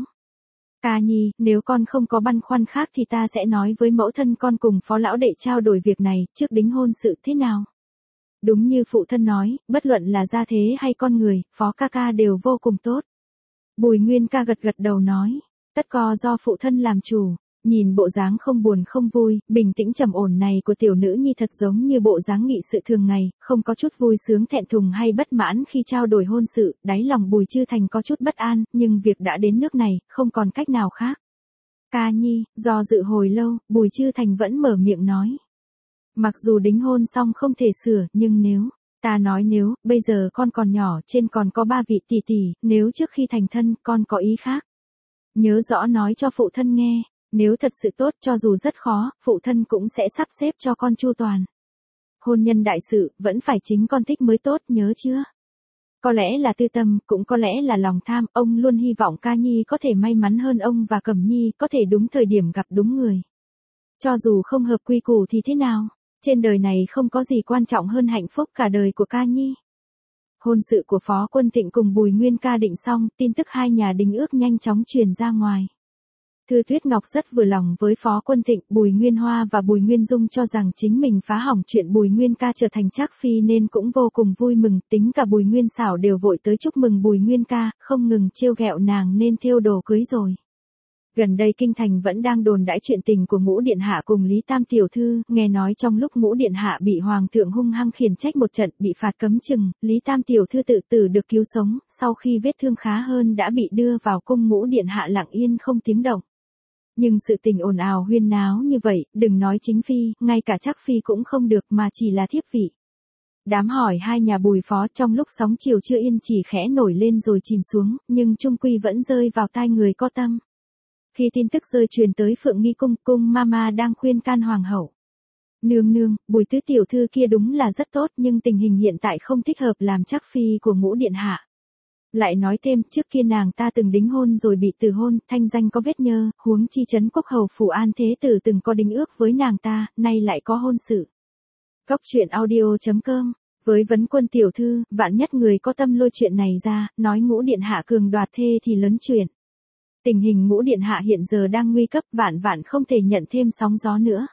Ca nhi, nếu con không có băn khoăn khác thì ta sẽ nói với mẫu thân con cùng Phó lão đệ trao đổi việc này, trước đính hôn sự thế nào. Đúng như phụ thân nói, bất luận là gia thế hay con người, Phó ca ca đều vô cùng tốt. Bùi Nguyên Ca gật gật đầu nói, tất co do phụ thân làm chủ. Nhìn bộ dáng không buồn không vui, bình tĩnh trầm ổn này của tiểu nữ nhi thật giống như bộ dáng nghị sự thường ngày, không có chút vui sướng thẹn thùng hay bất mãn khi trao đổi hôn sự, đáy lòng Bùi Chư Thành có chút bất an, nhưng việc đã đến nước này, không còn cách nào khác. Ca nhi, do dự hồi lâu, Bùi Chư Thành vẫn mở miệng nói. Mặc dù đính hôn xong không thể sửa, nhưng nếu, ta nói nếu, bây giờ con còn nhỏ, trên còn có ba vị tỷ tỷ, nếu trước khi thành thân, con có ý khác. Nhớ rõ nói cho phụ thân nghe. Nếu thật sự tốt, cho dù rất khó, phụ thân cũng sẽ sắp xếp cho con chu toàn. Hôn nhân đại sự, vẫn phải chính con thích mới tốt, nhớ chưa? Có lẽ là tư tâm, cũng có lẽ là lòng tham, ông luôn hy vọng ca nhi có thể may mắn hơn ông và Cẩm Nhi, có thể đúng thời điểm gặp đúng người. Cho dù không hợp quy củ thì thế nào? Trên đời này không có gì quan trọng hơn hạnh phúc cả đời của ca nhi. Hôn sự của Phó Quân Thịnh cùng Bùi Nguyên Ca định xong, tin tức hai nhà đính ước nhanh chóng truyền ra ngoài. Thư Tuyết Ngọc rất vừa lòng với Phó Quân Thịnh, Bùi Nguyên Hoa và Bùi Nguyên Dung cho rằng chính mình phá hỏng chuyện Bùi Nguyên Ca trở thành trác phi nên cũng vô cùng vui mừng, tính cả Bùi Nguyên Xảo đều vội tới chúc mừng Bùi Nguyên Ca, không ngừng trêu ghẹo nàng nên thêu đồ cưới rồi. Gần đây kinh thành vẫn đang đồn đãi chuyện tình của Ngũ Điện Hạ cùng Lý Tam Tiểu Thư, nghe nói trong lúc Ngũ Điện Hạ bị Hoàng thượng hung hăng khiển trách một trận bị phạt cấm chừng, Lý Tam Tiểu Thư tự tử được cứu sống, sau khi vết thương khá hơn đã bị đưa vào cung Ngũ Điện Hạ lặng yên không tiếng động. Nhưng sự tình ồn ào huyên náo như vậy, đừng nói chính phi, ngay cả trác phi cũng không được mà chỉ là thiếp vị. Đám hỏi hai nhà Bùi Phó trong lúc sóng chiều chưa yên chỉ khẽ nổi lên rồi chìm xuống, nhưng chung quy vẫn rơi vào tai người có tâm. Khi tin tức rơi truyền tới Phượng Nghi cung, cung mama đang khuyên can hoàng hậu. Nương nương, Bùi tứ tiểu thư kia đúng là rất tốt nhưng tình hình hiện tại không thích hợp làm trác phi của Ngũ Điện Hạ. Lại nói thêm, trước kia nàng ta từng đính hôn rồi bị từ hôn, thanh danh có vết nhơ, huống chi trấn quốc hầu Phủ An Thế Tử từng có đính ước với nàng ta, nay lại có hôn sự. Cóc truyện audio chấm com. Với Vấn Quân tiểu thư, vạn nhất người có tâm lôi chuyện này ra, nói Ngũ Điện Hạ cường đoạt thê thì lớn chuyện. Tình hình Ngũ Điện Hạ hiện giờ đang nguy cấp, vạn vạn không thể nhận thêm sóng gió nữa.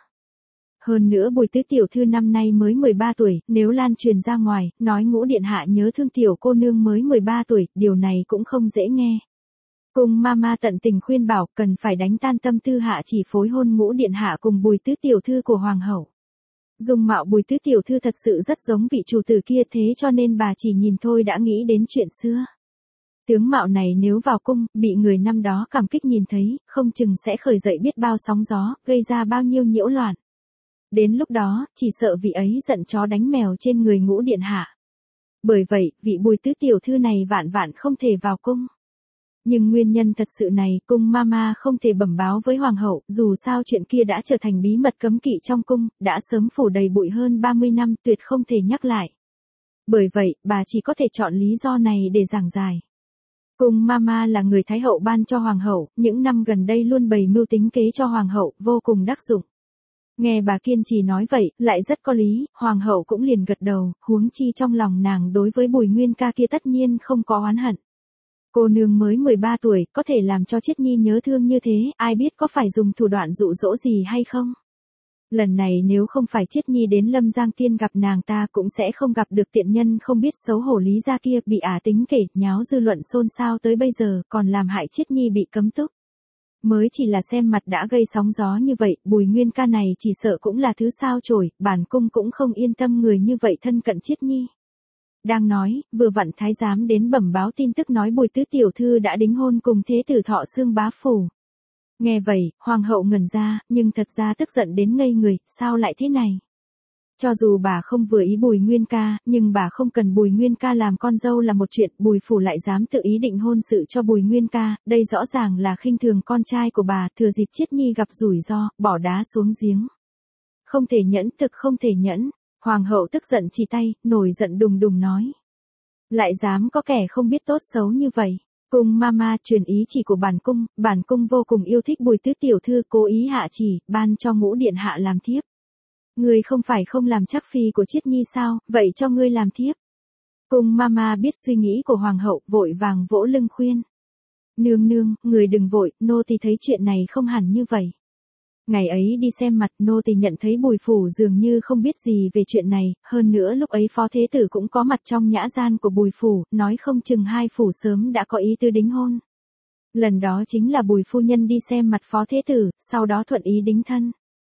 Hơn nữa Bùi tứ tiểu thư năm nay mới mười ba tuổi, nếu lan truyền ra ngoài, nói Ngũ Điện Hạ nhớ thương tiểu cô nương mới mười ba tuổi, điều này cũng không dễ nghe. Cung mama tận tình khuyên bảo, cần phải đánh tan tâm tư hạ chỉ phối hôn Ngũ Điện Hạ cùng Bùi tứ tiểu thư của hoàng hậu. Dung mạo Bùi tứ tiểu thư thật sự rất giống vị chủ tử kia, thế cho nên bà chỉ nhìn thôi đã nghĩ đến chuyện xưa. Tướng mạo này nếu vào cung, bị người năm đó cảm kích nhìn thấy, không chừng sẽ khởi dậy biết bao sóng gió, gây ra bao nhiêu nhiễu loạn. Đến lúc đó, chỉ sợ vị ấy giận chó đánh mèo trên người Ngũ Điện Hạ. Bởi vậy, vị Bùi tứ tiểu thư này vạn vạn không thể vào cung. Nhưng nguyên nhân thật sự này, cung mama không thể bẩm báo với hoàng hậu, dù sao chuyện kia đã trở thành bí mật cấm kỵ trong cung, đã sớm phủ đầy bụi hơn ba mươi năm, tuyệt không thể nhắc lại. Bởi vậy, bà chỉ có thể chọn lý do này để giảng giải. Cung mama là người thái hậu ban cho hoàng hậu, những năm gần đây luôn bày mưu tính kế cho hoàng hậu, vô cùng đắc dụng. Nghe bà kiên trì nói vậy, lại rất có lý, hoàng hậu cũng liền gật đầu, huống chi trong lòng nàng đối với Bùi Nguyên Ca kia tất nhiên không có oán hận. Cô nương mới mười ba tuổi, có thể làm cho Chiết Nhi nhớ thương như thế, ai biết có phải dùng thủ đoạn dụ dỗ gì hay không? Lần này nếu không phải Chiết Nhi đến Lâm Giang Tiên gặp nàng ta cũng sẽ không gặp được tiện nhân không biết xấu hổ Lý gia kia, bị ả tính kể, nháo dư luận xôn xao tới bây giờ, còn làm hại Chiết Nhi bị cấm túc. Mới chỉ là xem mặt đã gây sóng gió như vậy, Bùi Nguyên Ca này chỉ sợ cũng là thứ sao chổi, bản cung cũng không yên tâm người như vậy thân cận Chiết Nhi. Đang nói, vừa vặn thái giám đến bẩm báo tin tức nói Bùi tứ tiểu thư đã đính hôn cùng Thế Tử Thọ Xương bá phủ. Nghe vậy, hoàng hậu ngẩn ra, nhưng thật ra tức giận đến ngây người, sao lại thế này? Cho dù bà không vừa ý Bùi Nguyên Ca, nhưng bà không cần Bùi Nguyên Ca làm con dâu là một chuyện, Bùi phủ lại dám tự ý định hôn sự cho Bùi Nguyên Ca, đây rõ ràng là khinh thường con trai của bà, thừa dịp Chiết Nhi gặp rủi ro, bỏ đá xuống giếng. Không thể nhẫn, thực không thể nhẫn. Hoàng hậu tức giận chỉ tay, nổi giận đùng đùng nói. Lại dám có kẻ không biết tốt xấu như vậy. Cung mama truyền ý chỉ của bản cung, bản cung vô cùng yêu thích Bùi tứ tiểu thư, cố ý hạ chỉ, ban cho Ngũ Điện Hạ làm thiếp. Ngươi không phải không làm trác phi của Chiết Nhi sao, vậy cho ngươi làm thiếp. Cung mama biết suy nghĩ của hoàng hậu, vội vàng vỗ lưng khuyên. Nương nương, người đừng vội, nô tỳ thấy chuyện này không hẳn như vậy. Ngày ấy đi xem mặt, nô tỳ nhận thấy Bùi phủ dường như không biết gì về chuyện này, hơn nữa lúc ấy Phó Thế Tử cũng có mặt trong nhã gian của Bùi phủ, nói không chừng hai phủ sớm đã có ý tư đính hôn. Lần đó chính là Bùi phu nhân đi xem mặt Phó Thế Tử, sau đó thuận ý đính thân.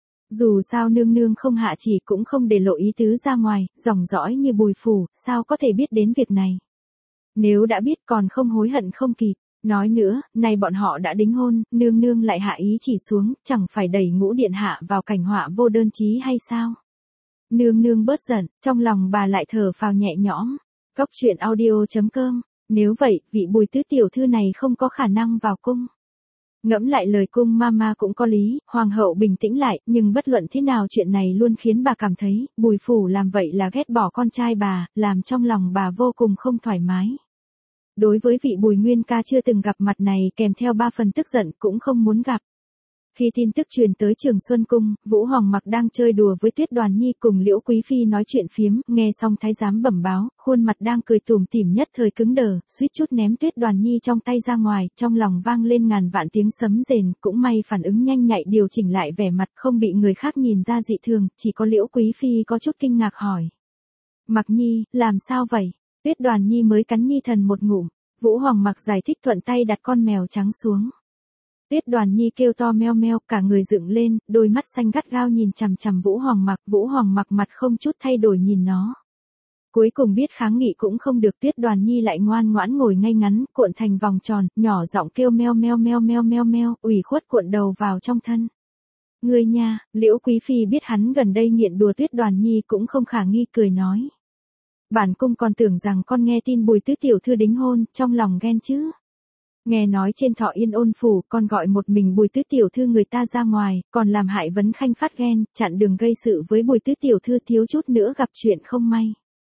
Dù sao nương nương không hạ chỉ cũng không để lộ ý tứ ra ngoài, dòng dõi như Bùi phủ, sao có thể biết đến việc này. Nếu đã biết còn không hối hận không kịp. Nói nữa, nay bọn họ đã đính hôn, nương nương lại hạ ý chỉ xuống, chẳng phải đẩy Ngũ Điện Hạ vào cảnh họa vô đơn chí hay sao? Nương nương bớt giận, trong lòng bà lại thở phào nhẹ nhõm. Cóc truyện audio chấm com. Nếu vậy, vị Bùi tứ tiểu thư này không có khả năng vào cung. Ngẫm lại lời cung mama cũng có lý, hoàng hậu bình tĩnh lại, nhưng bất luận thế nào chuyện này luôn khiến bà cảm thấy, Bùi phủ làm vậy là ghét bỏ con trai bà, làm trong lòng bà vô cùng không thoải mái. Đối với vị Bùi Nguyên Ca chưa từng gặp mặt này kèm theo ba phần tức giận cũng không muốn gặp. Khi tin tức truyền tới Trường Xuân Cung, Vũ Hoàng Mặc đang chơi đùa với Tuyết Đoàn Nhi cùng Liễu Quý Phi nói chuyện phiếm, nghe xong thái giám bẩm báo, khuôn mặt đang cười tủm tỉm nhất thời cứng đờ, suýt chút ném Tuyết Đoàn Nhi trong tay ra ngoài, trong lòng vang lên ngàn vạn tiếng sấm rền, cũng may phản ứng nhanh nhạy điều chỉnh lại vẻ mặt không bị người khác nhìn ra dị thường, chỉ có Liễu Quý Phi có chút kinh ngạc hỏi. Mặc Nhi, làm sao vậy? Tuyết Đoàn Nhi mới cắn Nhi thần một ngụm, Vũ Hoàng Mặc giải thích thuận tay đặt con mèo trắng xuống. Tuyết Đoàn Nhi kêu to meo meo, cả người dựng lên, đôi mắt xanh gắt gao nhìn chằm chằm Vũ Hoàng Mặc, Vũ Hoàng Mặc mặt không chút thay đổi nhìn nó. Cuối cùng biết kháng nghị cũng không được, Tuyết Đoàn Nhi lại ngoan ngoãn ngồi ngay ngắn, cuộn thành vòng tròn, nhỏ giọng kêu meo meo meo meo meo meo, ủy khuất cuộn đầu vào trong thân. Ngươi nha, Liễu Quý Phi biết hắn gần đây nghiện đùa Tuyết Đoàn Nhi cũng không khả nghi cười nói. Bản cung còn tưởng rằng con nghe tin Bùi tứ tiểu thư đính hôn, trong lòng ghen chứ. Nghe nói trên Thọ Yên Ôn phủ, con gọi một mình Bùi tứ tiểu thư người ta ra ngoài, còn làm hại Vấn Khanh phát ghen, chặn đường gây sự với Bùi tứ tiểu thư, thiếu chút nữa gặp chuyện không may.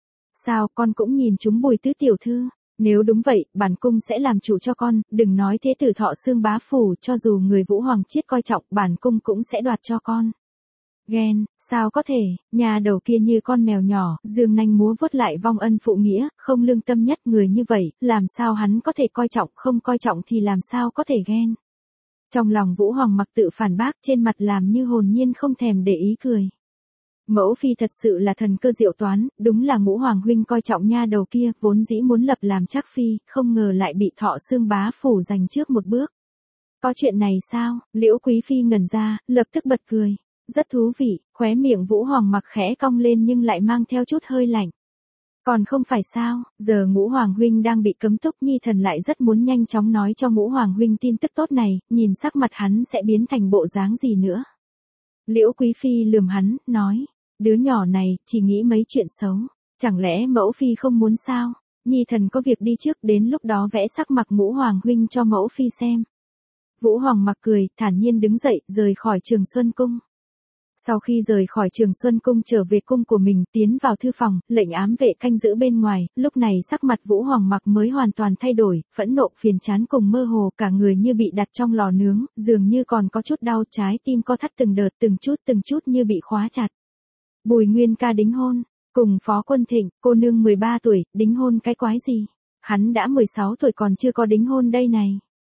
Sao con cũng nhìn chúng Bùi tứ tiểu thư? Nếu đúng vậy, bản cung sẽ làm chủ cho con, đừng nói thế tử Thọ Xương bá phủ, cho dù người Vũ Hoàng Chiết coi trọng, bản cung cũng sẽ đoạt cho con. Ghen, sao có thể, nhà đầu kia như con mèo nhỏ, dương nanh múa vuốt lại vong ân phụ nghĩa, không lương tâm nhất, người như vậy, làm sao hắn có thể coi trọng, không coi trọng thì làm sao có thể ghen. Trong lòng Vũ Hoàng Mặc tự phản bác, trên mặt làm như hồn nhiên không thèm để ý cười. Mẫu phi thật sự là thần cơ diệu toán, đúng là Ngũ Hoàng huynh coi trọng nha đầu kia, vốn dĩ muốn lập làm trác phi, không ngờ lại bị Thọ Xương bá phủ giành trước một bước. Có chuyện này sao? Liễu Quý Phi ngẩn ra, lập tức bật cười. Rất thú vị, khóe miệng Vũ Hoàng Mặc khẽ cong lên nhưng lại mang theo chút hơi lạnh. Còn không phải sao, giờ Ngũ Hoàng huynh đang bị cấm túc, Nhi thần lại rất muốn nhanh chóng nói cho Ngũ Hoàng huynh tin tức tốt này, nhìn sắc mặt hắn sẽ biến thành bộ dáng gì nữa. Liễu Quý Phi lườm hắn, nói, đứa nhỏ này, chỉ nghĩ mấy chuyện xấu, chẳng lẽ mẫu phi không muốn sao? Nhi thần có việc đi trước, đến lúc đó vẽ sắc mặt Ngũ Hoàng huynh cho mẫu phi xem. Vũ Hoàng Mặc cười, thản nhiên đứng dậy, rời khỏi Trường Xuân Cung. Sau khi rời khỏi Trường Xuân Cung trở về cung của mình, tiến vào thư phòng, lệnh ám vệ canh giữ bên ngoài, lúc này sắc mặt Vũ Hoàng Mặc mới hoàn toàn thay đổi, phẫn nộ, phiền chán cùng mơ hồ, cả người như bị đặt trong lò nướng, dường như còn có chút đau, trái tim co thắt từng đợt, từng chút từng chút như bị khóa chặt. Bùi Nguyên Ca đính hôn, cùng Phó Quân Thịnh, cô nương mười ba tuổi, đính hôn cái quái gì? Hắn đã mười sáu tuổi còn chưa có đính hôn đây này.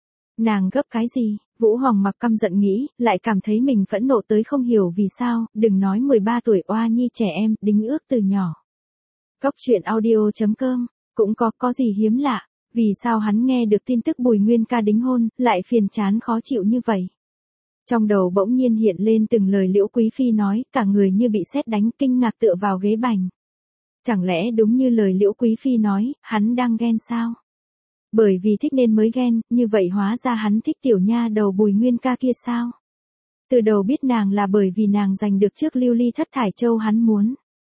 Nàng gấp cái gì? Vũ Hoàng Mặc căm giận nghĩ, lại cảm thấy mình phẫn nộ tới không hiểu vì sao, đừng nói mười ba tuổi oa nhi trẻ em, đính ước từ nhỏ. Cốc truyện audio chấm com, cũng có, có gì hiếm lạ, vì sao hắn nghe được tin tức Bùi Nguyên Ca đính hôn, lại phiền chán khó chịu như vậy. Trong đầu bỗng nhiên hiện lên từng lời Liễu Quý Phi nói, cả người như bị sét đánh, kinh ngạc tựa vào ghế bành. Chẳng lẽ đúng như lời Liễu Quý Phi nói, hắn đang ghen sao? Bởi vì thích nên mới ghen, như vậy hóa ra hắn thích tiểu nha đầu Bùi Nguyên Ca kia sao? Từ đầu biết nàng là bởi vì nàng giành được trước lưu ly thất thải châu hắn muốn.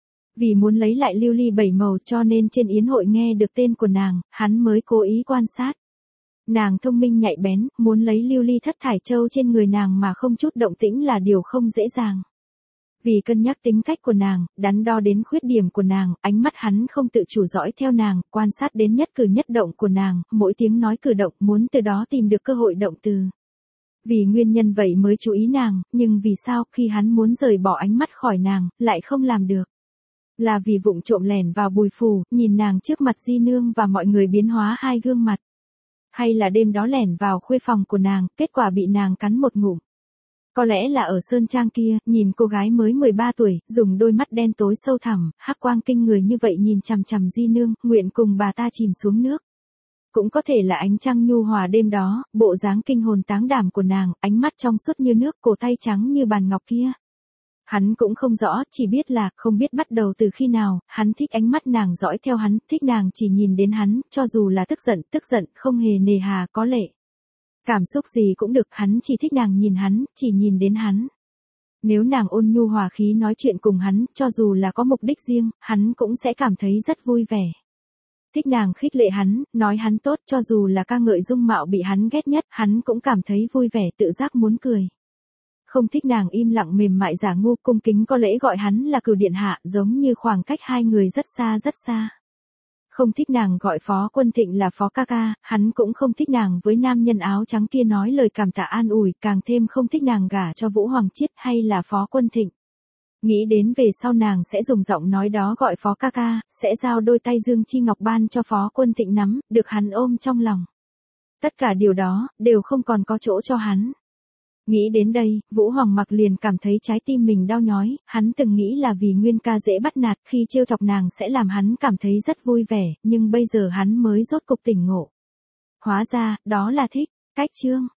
Vì muốn lấy lại lưu ly bảy màu cho nên trên yến hội nghe được tên của nàng, hắn mới cố ý quan sát. Nàng thông minh nhạy bén, muốn lấy lưu ly thất thải châu trên người nàng mà không chút động tĩnh là điều không dễ dàng. Vì cân nhắc tính cách của nàng, đắn đo đến khuyết điểm của nàng, ánh mắt hắn không tự chủ dõi theo nàng, quan sát đến nhất cử nhất động của nàng, mỗi tiếng nói cử động muốn từ đó tìm được cơ hội động từ. Vì nguyên nhân vậy mới chú ý nàng, nhưng vì sao khi hắn muốn rời bỏ ánh mắt khỏi nàng, lại không làm được? Là vì vụng trộm lẻn vào Bùi phủ, nhìn nàng trước mặt Di Nương và mọi người biến hóa hai gương mặt? Hay là đêm đó lẻn vào khuê phòng của nàng, kết quả bị nàng cắn một ngụm? Có lẽ là ở Sơn Trang kia, nhìn cô gái mới mười ba tuổi, dùng đôi mắt đen tối sâu thẳm, hắc quang kinh người như vậy nhìn chằm chằm Di Nương, nguyện cùng bà ta chìm xuống nước. Cũng có thể là ánh trăng nhu hòa đêm đó, bộ dáng kinh hồn táng đảm của nàng, ánh mắt trong suốt như nước, cổ tay trắng như bàn ngọc kia. Hắn cũng không rõ, chỉ biết là, không biết bắt đầu từ khi nào, hắn thích ánh mắt nàng dõi theo hắn, thích nàng chỉ nhìn đến hắn, cho dù là tức giận, tức giận, không hề nề hà, có lệ. Cảm xúc gì cũng được, hắn chỉ thích nàng nhìn hắn, chỉ nhìn đến hắn. Nếu nàng ôn nhu hòa khí nói chuyện cùng hắn, cho dù là có mục đích riêng, hắn cũng sẽ cảm thấy rất vui vẻ. Thích nàng khích lệ hắn, nói hắn tốt, cho dù là ca ngợi dung mạo bị hắn ghét nhất, hắn cũng cảm thấy vui vẻ, tự giác muốn cười. Không thích nàng im lặng mềm mại giả ngu, cung kính có lễ gọi hắn là Cửu điện hạ, giống như khoảng cách hai người rất xa rất xa. Không thích nàng gọi Phó Quân Thịnh là Phó ca ca, hắn cũng không thích nàng với nam nhân áo trắng kia nói lời cảm tạ an ủi, càng thêm không thích nàng gả cho Vũ Hoàng Chiết hay là Phó Quân Thịnh. Nghĩ đến về sau nàng sẽ dùng giọng nói đó gọi Phó ca ca, sẽ giao đôi tay Dương Chi Ngọc ban cho Phó Quân Thịnh nắm, được hắn ôm trong lòng. Tất cả điều đó, đều không còn có chỗ cho hắn. Nghĩ đến đây, Vũ Hoàng Mặc liền cảm thấy trái tim mình đau nhói, hắn từng nghĩ là vì Nguyên ca dễ bắt nạt khi trêu chọc nàng sẽ làm hắn cảm thấy rất vui vẻ, nhưng bây giờ hắn mới rốt cục tỉnh ngộ. Hóa ra, đó là thích, cách chương.